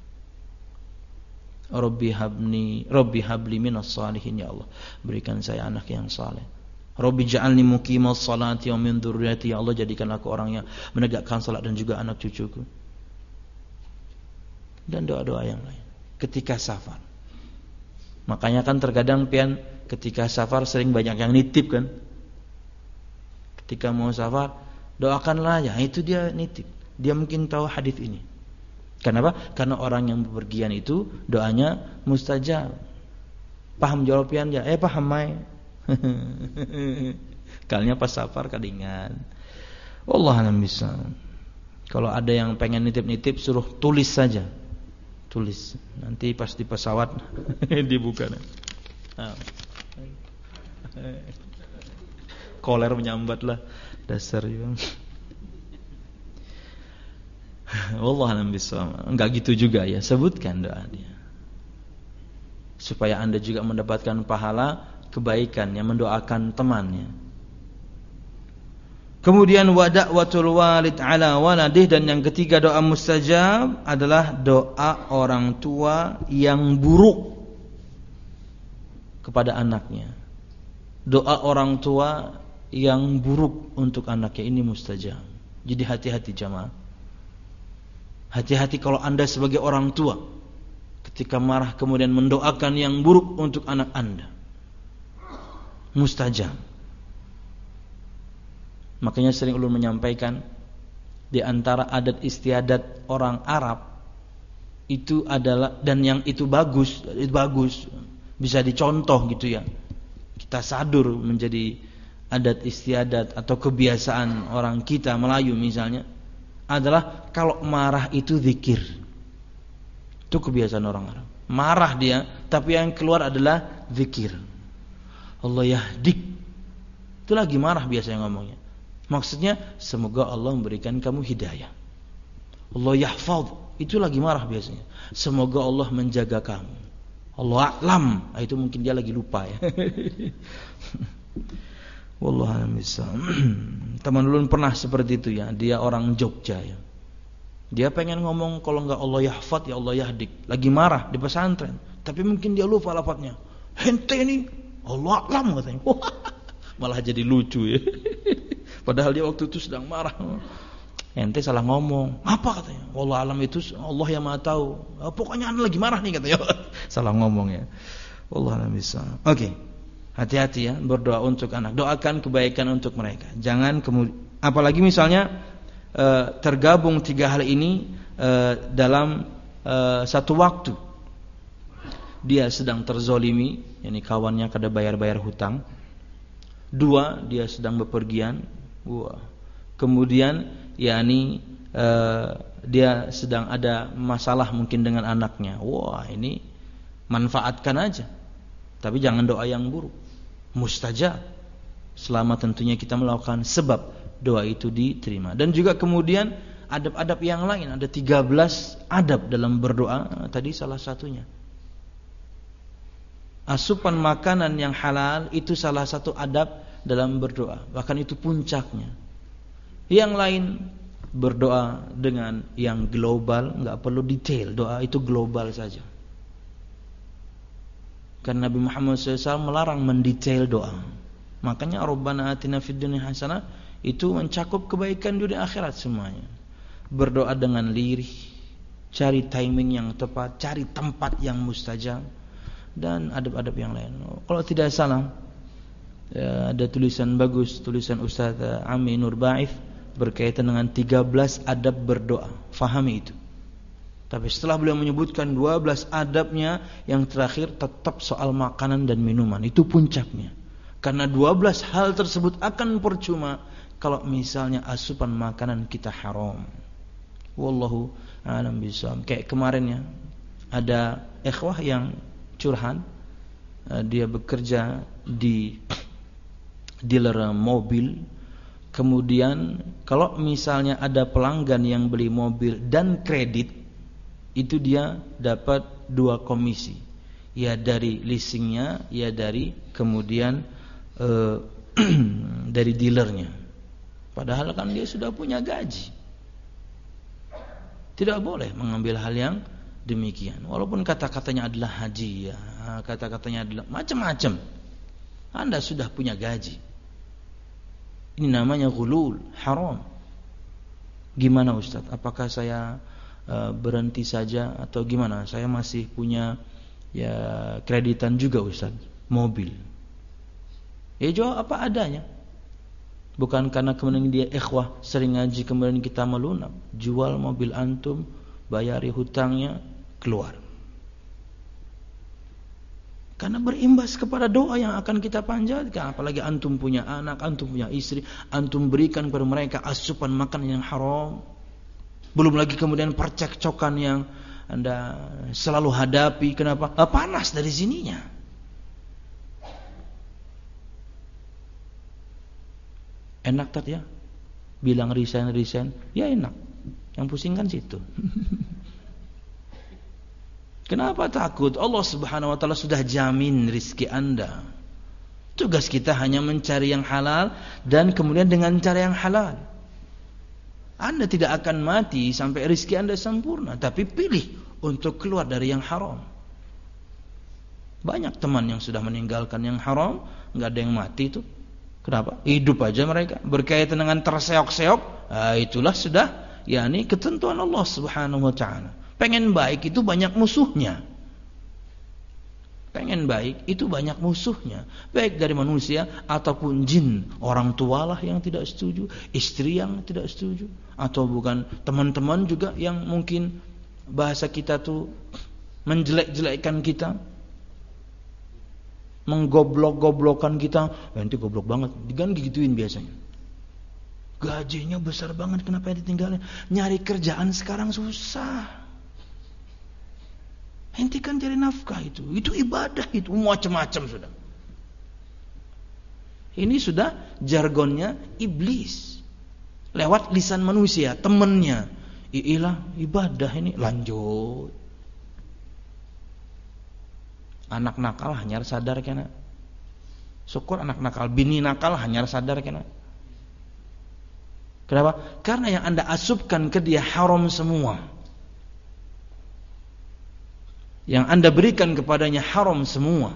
Rabbi habni, Rabbi habli minas salihin, ya Allah, berikan saya anak yang saleh. Rabbi ja'alni muqimas salati wa min dzurriyyati, ya Allah, jadikan aku orang yang menegakkan salat dan juga anak cucuku. Dan doa-doa yang lain ketika safar. Makanya kan terkadang pian ketika safar sering banyak yang nitip kan. Ketika mau safar, doakanlah, ya itu dia nitip. Dia mungkin tahu hadis ini. Kenapa? Karena orang yang bepergian itu doanya mustajab. Paham jawab pian ya? Eh paham mai. Kalinya pas safar kadingan. Wallahu a'lam bishawab. Kalau ada yang pengen nitip-nitip suruh tulis saja. Tulis. Nanti pas di pesawat dibuka. Nah. Koler menyambat lah dasar juga. Wallahu a'lam bishawab. Enggak gitu juga ya, sebutkan doa dia. Supaya Anda juga mendapatkan pahala kebaikan yang mendoakan temannya. Kemudian wa da'watul walid ala waladih, dan yang ketiga doa mustajab adalah doa orang tua yang buruk kepada anaknya. Doa orang tua yang buruk untuk anaknya ini mustajab. Jadi hati-hati jamaah. Hati-hati kalau Anda sebagai orang tua ketika marah kemudian mendoakan yang buruk untuk anak Anda. Mustajab. Makanya sering ulun menyampaikan, di antara adat istiadat orang Arab itu adalah, dan yang itu bagus, itu bagus, bisa dicontoh gitu ya. Kita sadur menjadi adat istiadat atau kebiasaan orang kita Melayu misalnya, adalah kalau marah itu zikir. Itu kebiasaan orang Arab. Marah dia, tapi yang keluar adalah zikir. Allah yahdik. Itu lagi marah biasanya ngomongnya. Maksudnya semoga Allah memberikan kamu hidayah. Allah yahfaz. Itu lagi marah biasanya. Semoga Allah menjaga kamu. Allah a'lam. Itu mungkin dia lagi lupa ya. Wallahu a'lam bishawab. Teman ulun pernah seperti itu ya. Dia orang Jogja ya. Dia pengen ngomong kalau enggak Allah yahfad ya Allah yahdik. Lagi marah di pesantren, tapi mungkin dia lupa lafadznya. Hente ini Allah a'lam katanya. Malah jadi lucu ya. Padahal dia waktu itu sedang marah. Ente salah ngomong. Apa katanya? Allah a'lam itu Allah yang Maha tahu. Pokoknya anda lagi marah nih katanya. Salah ngomong ya. Wallahu a'lam bishawab. Oke. Hati-hati ya berdoa untuk anak. Doakan kebaikan untuk mereka. Jangan kemudian, apalagi misalnya uh, tergabung tiga hal ini uh, dalam uh, satu waktu. Dia sedang terzolimi, yakni kawannya kada bayar-bayar hutang. Dua, dia sedang bepergian. Wah. Kemudian yakni uh, dia sedang ada masalah mungkin dengan anaknya. Wah, ini manfaatkan aja. Tapi jangan doa yang buruk. Mustajab. Selama tentunya kita melakukan sebab doa itu diterima. Dan juga kemudian adab-adab yang lain. Ada tiga belas adab dalam berdoa. Tadi salah satunya. Asupan makanan yang halal itu salah satu adab dalam berdoa. Bahkan itu puncaknya. Yang lain berdoa dengan yang global, enggak perlu detail. Doa itu global saja. Karena Nabi Muhammad shallallahu alaihi wasallam melarang mendetail doa. Makanya Rabbana atina fid dunya hasanah itu mencakup kebaikan dunia akhirat semuanya. Berdoa dengan lirih, cari timing yang tepat, cari tempat yang mustajab, dan adab-adab yang lain. Kalau tidak salah, ya, ada tulisan bagus, tulisan Ustaz Ami Nur Baif berkaitan dengan tiga belas adab berdoa. Fahami itu. Tapi setelah beliau menyebutkan dua belas adabnya, yang terakhir tetap soal makanan dan minuman. Itu puncaknya. Karena dua belas hal tersebut akan percuma kalau misalnya asupan makanan kita haram. Wallahu a'lam bishawab. Kayak kemarin ya, ada ikhwah yang curhat. Dia bekerja di dealer mobil. Kemudian kalau misalnya ada pelanggan yang beli mobil dan kredit, itu dia dapat dua komisi, ya dari leasingnya, ya dari kemudian uh, dari dealernya. Padahal kan dia sudah punya gaji. Tidak boleh mengambil hal yang demikian. Walaupun kata-katanya adalah haji, ya, kata-katanya adalah macam-macam. Anda sudah punya gaji. Ini namanya ghulul, haram. Gimana Ustaz? Apakah saya berhenti saja atau gimana? Saya masih punya ya kreditan juga Ustaz, mobil. Ya jawab apa adanya. Bukan karena kemudian dia ikhwah sering ngaji kemudian kita melunak. Jual mobil antum, bayari hutangnya, keluar. Karena berimbas kepada doa yang akan kita panjatkan. Apalagi antum punya anak, antum punya istri, antum berikan kepada mereka asupan makan yang haram. Belum lagi kemudian percekcokan yang Anda selalu hadapi. Kenapa? Panas dari sininya. Enak tak ya? Bilang resign-resign, ya enak. Yang pusing kan situ. Kenapa takut? Allah Subhanahu wa taala sudah jamin rizki Anda. Tugas kita hanya mencari yang halal dan kemudian dengan cara yang halal. Anda tidak akan mati sampai rezeki Anda sempurna, tapi pilih untuk keluar dari yang haram. Banyak teman yang sudah meninggalkan yang haram, enggak ada yang mati itu. Kenapa? Hidup aja mereka, berkaitan dengan terseok-seok, Nah, itulah sudah yakni ketentuan Allah Subhanahu wa taala. Pengen baik itu banyak musuhnya. Pengen baik itu banyak musuhnya, baik dari manusia ataupun jin. Orang tualah yang tidak setuju, istri yang tidak setuju, atau bukan teman-teman juga yang mungkin bahasa kita tuh menjelek-jelekkan kita, menggoblok-goblokan kita. Eh, nanti goblok banget, kan gituin biasanya. Gajinya besar banget, kenapa yang ditinggalin? Nyari kerjaan sekarang susah. Hentikan cari nafkah itu, itu ibadah, itu macam-macam sudah. Ini sudah jargonnya iblis lewat lisan manusia, temennya. Iyalah ibadah ini, lanjut. Anak nakal hanyar sadar kena. Syukur anak nakal, bini nakal hanyar sadar kena. Kenapa? Karena yang Anda asupkan ke dia haram semua. Yang Anda berikan kepadanya haram semua.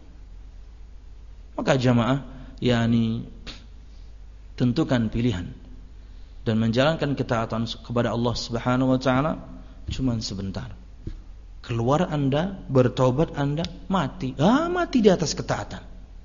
Maka jamaah, yakni tentukan pilihan dan menjalankan ketaatan kepada Allah Subhanahu wa taala cuma sebentar. Keluar Anda, bertobat Anda, mati. Ah, mati di atas ketaatan.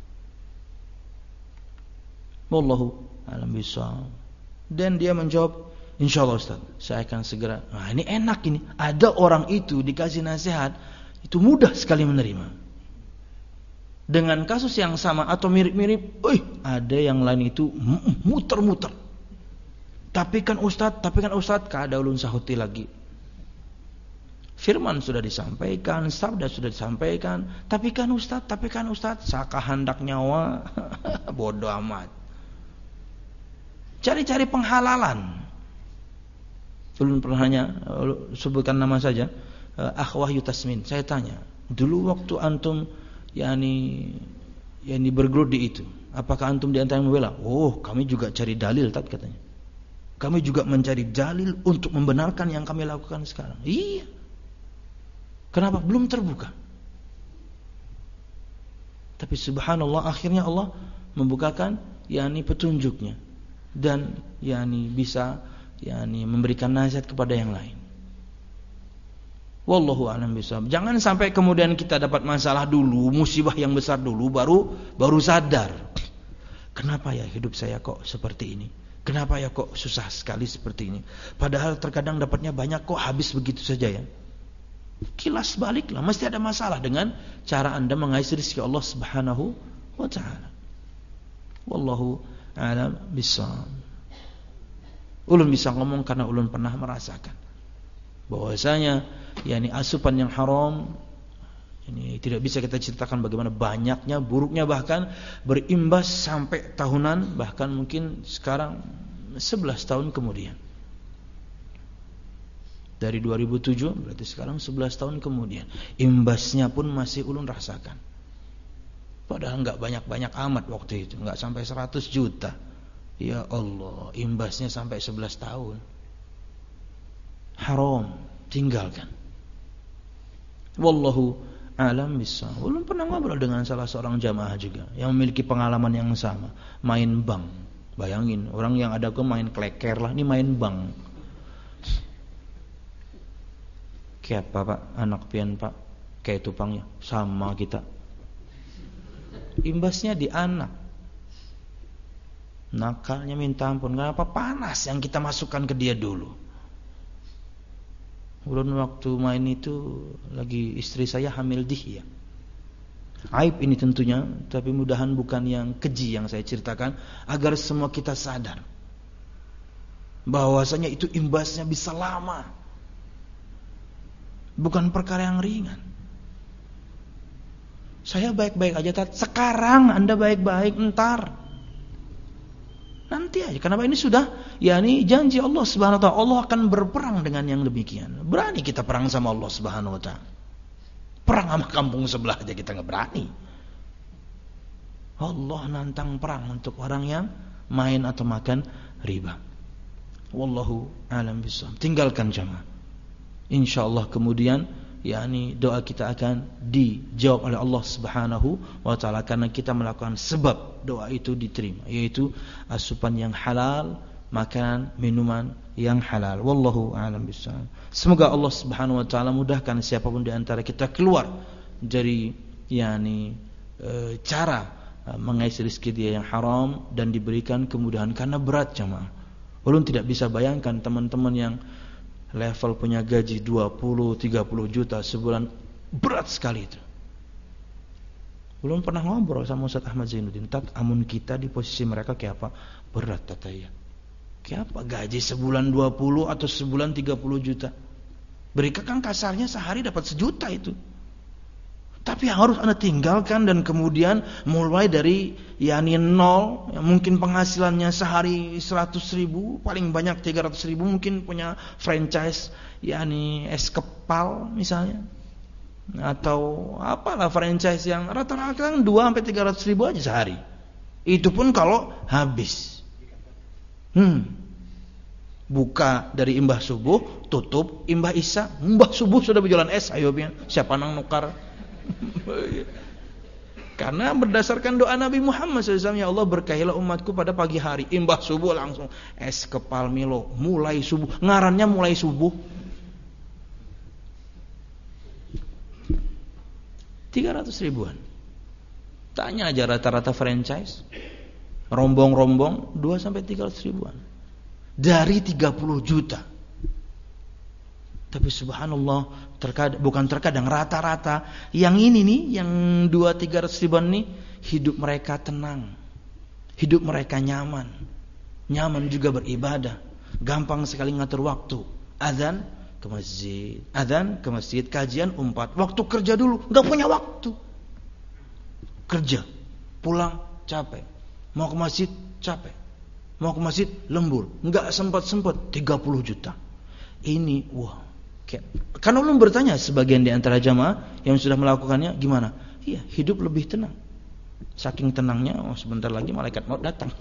Wallahu a'lam bishawab. Dan dia menjawab, insyaallah Ustaz, saya akan segera. Nah, ini enak ini. Ada orang itu dikasih nasihat, itu mudah sekali menerima. Dengan kasus yang sama atau mirip-mirip, eh, ada yang lain itu muter-muter. Tapi kan Ustaz, tapi kan Ustaz, kada ulun sahuti lagi. Firman sudah disampaikan, sabda sudah disampaikan, tapi kan Ustaz, tapi kan Ustaz, saka hendak nyawa, bodoh amat. Cari-cari penghalalan. Ulun pernah nanya, sebutkan nama saja. Akhwah Yutasmin, saya tanya, dulu waktu antum yakni yakni bergeludi itu, apakah antum di antara yang membela? Oh, kami juga cari dalil, tat katanya. Kami juga mencari dalil untuk membenarkan yang kami lakukan sekarang. Iya. Kenapa? Belum terbuka. Tapi subhanallah, akhirnya Allah membukakan yakni petunjuknya dan yakni bisa yakni memberikan nasihat kepada yang lain. Wallahu a'lam bishawab. Jangan sampai kemudian kita dapat masalah dulu, musibah yang besar dulu, baru baru sadar. Kenapa ya hidup saya kok seperti ini? Kenapa ya kok susah sekali seperti ini? Padahal terkadang dapatnya banyak kok habis begitu saja ya. Kilas baliklah, mesti ada masalah dengan cara Anda mengais rezeki Allah Subhanahu wa taala. Wallahu a'lam bishawab. Ulun bisa ngomong karena ulun pernah merasakan bahwasanya yakni asupan yang haram ini tidak bisa kita ceritakan bagaimana banyaknya, buruknya, bahkan berimbas sampai tahunan, bahkan mungkin sekarang sebelas tahun kemudian. Dari dua ribu tujuh berarti sekarang sebelas tahun kemudian. Imbasnya pun masih ulun rasakan. Padahal enggak banyak-banyak amat waktu itu, enggak sampai seratus juta. Ya Allah, imbasnya sampai sebelas tahun. Haram, tinggalkan. Wallahu a'lam bishawab. Ulun pernah ngobrol dengan salah seorang jamaah juga yang memiliki pengalaman yang sama, main bank. Bayangin, orang yang ada ke main kleker lah, ini main bank. Kayak apa Pak? Anak pian Pak? Kayak tupangnya sama kita. Imbasnya di anak. Nakalnya minta ampun. Kenapa? Panas yang kita masukkan ke dia dulu. Ulun waktu main itu lagi istri saya hamil dihya. Aib ini tentunya, tapi mudahan bukan yang keji yang saya ceritakan, agar semua kita sadar bahwasanya itu imbasnya bisa lama. Bukan perkara yang ringan. Saya baik-baik aja, tat. Sekarang Anda baik-baik, entar nanti aja. Kenapa? Ini sudah yakni janji Allah Subhanahu wa taala. Allah akan berperang dengan yang demikian. Berani kita perang sama Allah Subhanahu wa taala. Perang sama kampung sebelah aja kita enggak berani. Allah nantang perang untuk orang yang main atau makan riba. Wallahu a'lam bishawab. Tinggalkan jamaah. Insyaallah kemudian yakni doa kita akan dijawab oleh Allah Subhanahu wa taala karena kita melakukan sebab doa itu diterima, yaitu asupan yang halal, makanan, minuman yang halal. Wallahu a'lam bishawab. Semoga Allah Subhanahu wa taala mudahkan siapapun di antara kita keluar dari yakni e, cara e, mengais rezeki dia yang haram dan diberikan kemudahan, karena berat jamaah. Belum tidak bisa bayangkan teman-teman yang level punya gaji dua puluh tiga puluh juta sebulan, berat sekali itu. Belum pernah ngobrol sama Ustaz Ahmad Zainuddin, tat amun kita di posisi mereka kayak apa? Berat tataya. Kayak apa gaji sebulan dua puluh atau sebulan tiga puluh juta? Mereka kan kasarnya sehari dapat sejuta itu. Tapi harus Anda tinggalkan dan kemudian mulai dari yakni nol, ya mungkin penghasilannya sehari seratus ribu, paling banyak tiga ratus ribu, mungkin punya franchise yakni es kepal misalnya. Atau apalah franchise yang rata-rata dua sampai tiga ratus ribu aja sehari. Itu pun kalau habis. Hmm. Buka dari imbah subuh, tutup imbah isya. Imbah subuh sudah berjualan es, ayo pian. Siapa nang nukar? Karena berdasarkan doa Nabi Muhammad shallallahu alaihi wasallam, ya Allah berkahilah umatku pada pagi hari. Imbah subuh langsung es kepal Milo, mulai subuh. Ngarannya mulai subuh. tiga ratus ribuan. Tanya aja rata-rata franchise rombong-rombong dua sampai tiga ratus ribuan dari tiga puluh juta. Tapi subhanallah, terkadang, bukan terkadang, rata-rata yang ini nih, yang dua tiga ratus ribuan nih, hidup mereka tenang, hidup mereka nyaman, nyaman juga beribadah, gampang sekali ngatur waktu. Azan ke masjid, adzan ke masjid, kajian umpat, waktu kerja dulu, enggak punya waktu. Kerja, pulang capek, mau ke masjid capek, mau ke masjid lembur, enggak sempat-sempat, tiga puluh juta. Ini wah. Karena belum bertanya sebagian di antara jamaah yang sudah melakukannya gimana? Iya, hidup lebih tenang. Saking tenangnya, oh sebentar lagi malaikat maut datang.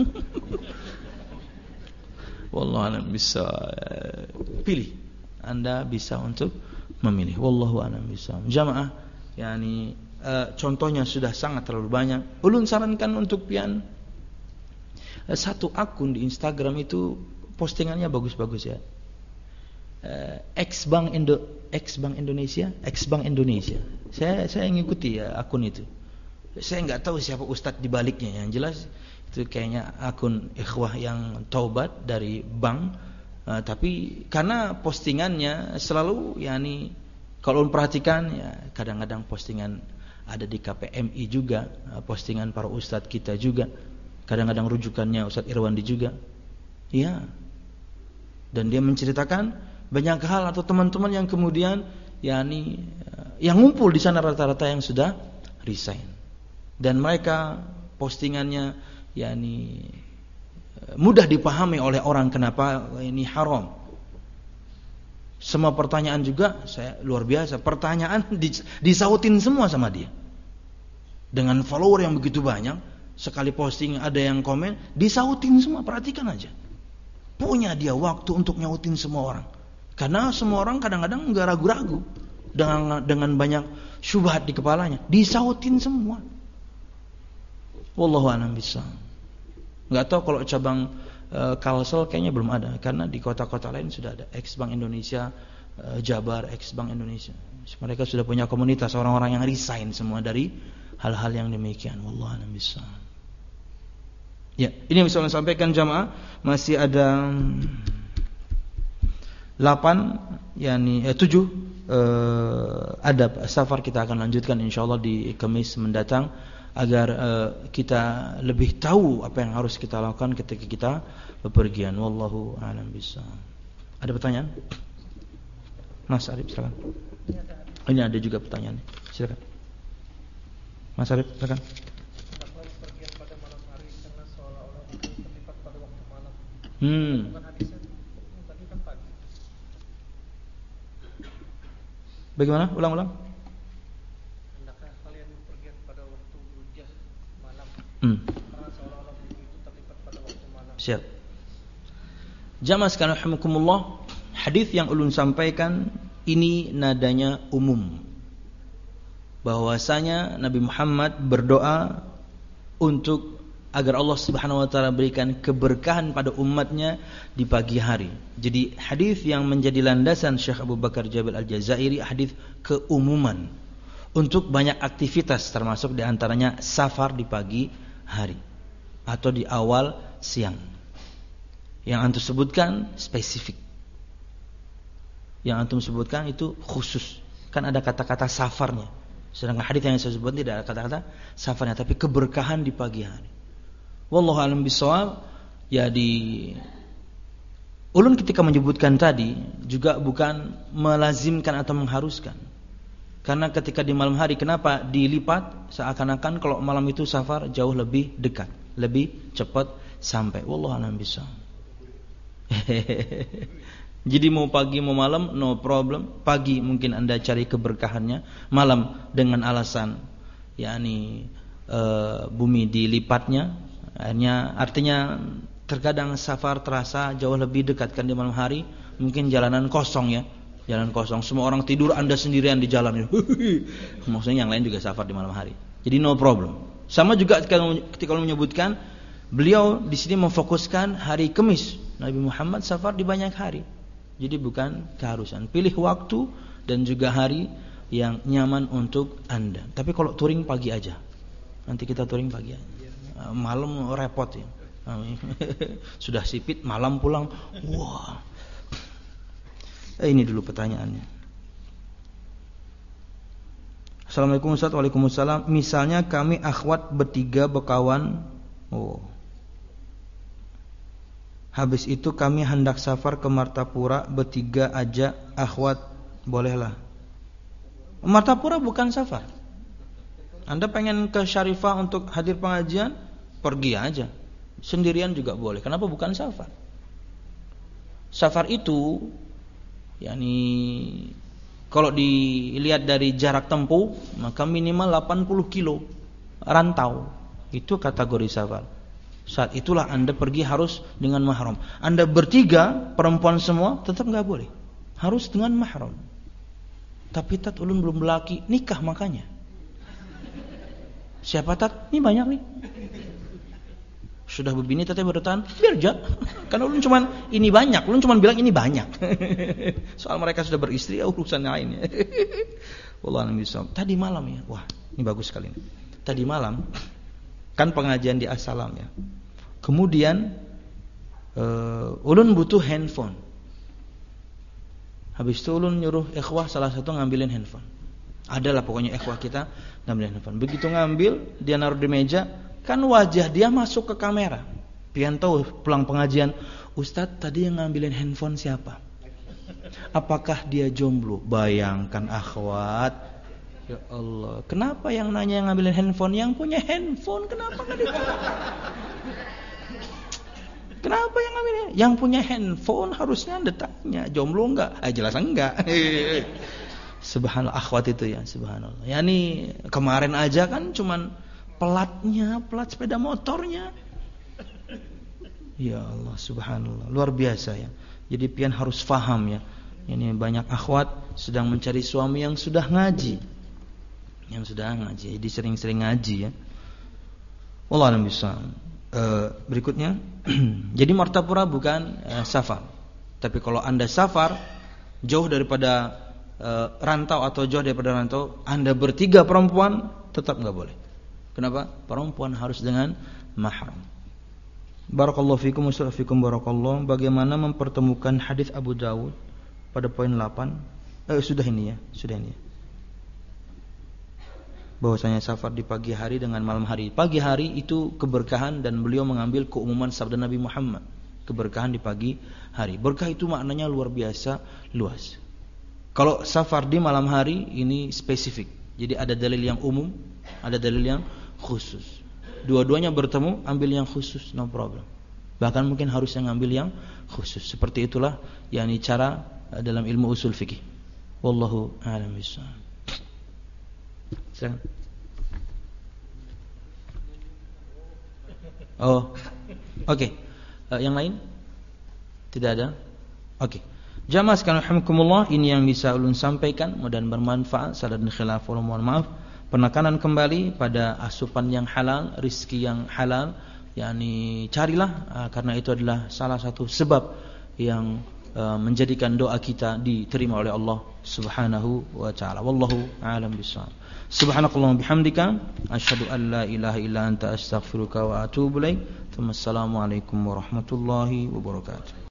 Wallahu a'lam bisa pilih. Anda bisa untuk memilih. Wallahu a'lam bishawab. Jamaah, yakni uh, contohnya sudah sangat terlalu banyak. Ulun sarankan untuk pian uh, satu akun di Instagram itu postingannya bagus-bagus ya. Uh, X Bank Indo X Bank Indonesia, X Bank Indonesia. Saya saya ngikuti ya akun itu. Saya nggak tahu siapa ustadz di baliknya, yang jelas itu kayaknya akun ikhwah yang taubat dari bank. Uh, tapi karena postingannya selalu yakni kalau perhatikan ya, kadang-kadang postingan ada di K P M I juga, uh, postingan para ustadz kita juga, kadang-kadang rujukannya Ustadz Irwandi juga. Ya. Dan dia menceritakan banyak hal atau teman-teman yang kemudian yakni uh, yang ngumpul di sana rata-rata yang sudah resign. Dan mereka postingannya yakni mudah dipahami oleh orang kenapa ini haram. Semua pertanyaan juga saya luar biasa. Pertanyaan disautin semua sama dia. Dengan follower yang begitu banyak, sekali posting ada yang komen, disautin semua. Perhatikan aja. Punya dia waktu untuk nyautin semua orang. Karena semua orang kadang-kadang enggak ragu-ragu dengan dengan banyak syubhat di kepalanya, disautin semua. Wallahu a'lam bishawab. Nggak tahu kalau cabang e, Kalsel kayaknya belum ada, karena di kota-kota lain sudah ada X Bank Indonesia, e, Jabar, X Bank Indonesia. Mereka sudah punya komunitas orang-orang yang resign semua dari hal-hal yang demikian. Wallahu a'lam bishawab. Ya, ini yang bisa saya sampaikan jamaah. Masih ada delapan, yakni eh, tujuh eh, adab safar kita akan lanjutkan insyaallah di Kamis mendatang. Agar uh, kita lebih tahu apa yang harus kita lakukan ketika kita bepergian. Wallahu a'lam bishawab. Ada pertanyaan? Mas Arif silakan. Ini ada juga pertanyaan. Silakan. Mas Arif silakan. Pergian pada malam hari karena seolah-olah terlibat pada waktu malam. Hmm. Bukan hadisnya, tadi kan pagi. Bagaimana? Ulang-ulang. Hmm. Siap. Jamaah sekalian rahimakumullah, hadis yang ulun sampaikan ini nadanya umum. Bahwasanya Nabi Muhammad berdoa untuk agar Allah Subhanahu wa taala berikan keberkahan pada umatnya di pagi hari. Jadi hadis yang menjadi landasan Syekh Abu Bakar Jabil Al-Jazairi hadis keumuman untuk banyak aktivitas, termasuk di antaranya safar di pagi hari atau di awal siang. Yang antum sebutkan spesifik. Yang antum sebutkan itu khusus. Kan ada kata-kata safarnya. Sedangkan hadis yang saya sebut tidak ada kata-kata safarnya, tapi keberkahan di pagi hari. Wallahu a'lam bishawab. Ya, di ulun ketika menyebutkan tadi juga bukan melazimkan atau mengharuskan. Karena ketika di malam hari kenapa dilipat, seakan-akan kalau malam itu safar jauh lebih dekat, lebih cepat sampai. Wallahu a'lam bishawab. Jadi mau pagi mau malam no problem. Pagi mungkin Anda cari keberkahannya, malam dengan alasan yakni e, bumi dilipatnya. Akhirnya artinya terkadang safar terasa jauh lebih dekat kan di malam hari. Mungkin jalanan kosong ya, jalan kosong, semua orang tidur, Anda sendirian di jalan. Maksudnya yang lain juga safar di malam hari. Jadi no problem. Sama juga ketika menyebutkan beliau di sini memfokuskan hari Kamis. Nabi Muhammad safar di banyak hari. Jadi bukan keharusan. Pilih waktu dan juga hari yang nyaman untuk Anda. Tapi kalau touring pagi aja. Nanti kita touring pagi aja. Malam repot ya. Sudah sipit malam pulang. Wah. Eh, ini dulu pertanyaannya. Assalamualaikum Ustaz. Waalaikumsalam. Misalnya kami akhwat bertiga berkawan. Oh. Habis itu kami hendak safar ke Martapura bertiga aja akhwat, bolehlah. Martapura bukan safar. Anda pengen ke Syarifah untuk hadir pengajian, pergi aja. Sendirian juga boleh. Kenapa bukan safar? Safar itu yakni kalau dilihat dari jarak tempuh, maka minimal delapan puluh kilo rantau. Itu kategori safar. Saat itulah Anda pergi harus dengan mahram. Anda bertiga, perempuan semua, tetap enggak boleh. Harus dengan mahram. Tapi tat ulun belum laki, nikah makanya. Siapa tat? Ini banyak nih. Sudah begini tatnya bertahan, biar aja. Karena ulun cuman ini banyak, ulun cuman bilang ini banyak. Soal mereka sudah beristri, ya urusan lain ya. Wallahu a'lam bishawab. Tadi malam ya. Wah, ini bagus sekali nih. Tadi malam kan pengajian di As-Salam ya. Kemudian uh, ulun butuh handphone. Habis itu ulun nyuruh ikhwah salah satu ngambilin handphone. Adalah pokoknya ikhwah kita ngambilin handphone. Begitu ngambil, dia naruh di meja, kan wajah dia masuk ke kamera. Pian tahu pulang pengajian, Ustadz tadi yang ngambilin handphone siapa? Apakah dia jomblo? Bayangkan akhwat. Ya Allah, kenapa yang nanya yang ngambilin handphone? Yang punya handphone kenapa enggak ditanya? Kenapa yang ngambilin? Yang punya handphone harusnya Anda tanya, jomblo enggak? Ah jelas enggak. Subhanallah, akhwat itu ya, subhanallah. Ya nih kemarin aja kan cuman pelatnya, pelat sepeda motornya. Ya Allah, subhanallah, luar biasa ya. Jadi pian harus faham ya. Ini banyak akhwat sedang mencari suami yang sudah ngaji. Yang sudah ngaji, jadi sering-sering ngaji ya. Wallahu a'lam bishawab. E, berikutnya, jadi Martapura bukan e, safar. Tapi kalau Anda safar jauh daripada e, rantau atau jauh daripada rantau, Anda bertiga perempuan tetap enggak boleh. Kenapa? Perempuan harus dengan mahram. Barakallahu fikum wa fikum barakallahu. Bagaimana mempertemukan hadis Abu Dawud pada poin delapan? Eh, sudah ini ya, sudah ini ya. Bahwasanya safar di pagi hari dengan malam hari. Pagi hari itu keberkahan dan beliau mengambil keumuman sabda Nabi Muhammad. Keberkahan di pagi hari. Berkah itu maknanya luar biasa luas. Kalau safar di malam hari ini spesifik. Jadi ada dalil yang umum, ada dalil yang khusus. Dua-duanya bertemu, ambil yang khusus, no problem. Bahkan mungkin harus yang ambil yang khusus. Seperti itulah yakni cara dalam ilmu usul fikih. Wallahu a'lam bishawab. Silakan. Oh, oke. Okay. Uh, yang lain? Tidak ada? Oke. Okay. Jamaah sekalian rahimakumullah, ini yang bisa ulun sampaikan, mudah-mudahan bermanfaat. Salah dan khilaf, mohon maaf. Penekanan kembali pada asupan yang halal, rizki yang halal, yakni carilah, uh, karena itu adalah salah satu sebab yang uh, menjadikan doa kita diterima oleh Allah Subhanahu wa taala. Wallahu a'lam bishawab. Subhanakallahumma bihamdika asyhadu an la ilaha illa anta astaghfiruka wa atubu ilaik. Assalamualaikum warahmatullahi wabarakatuh.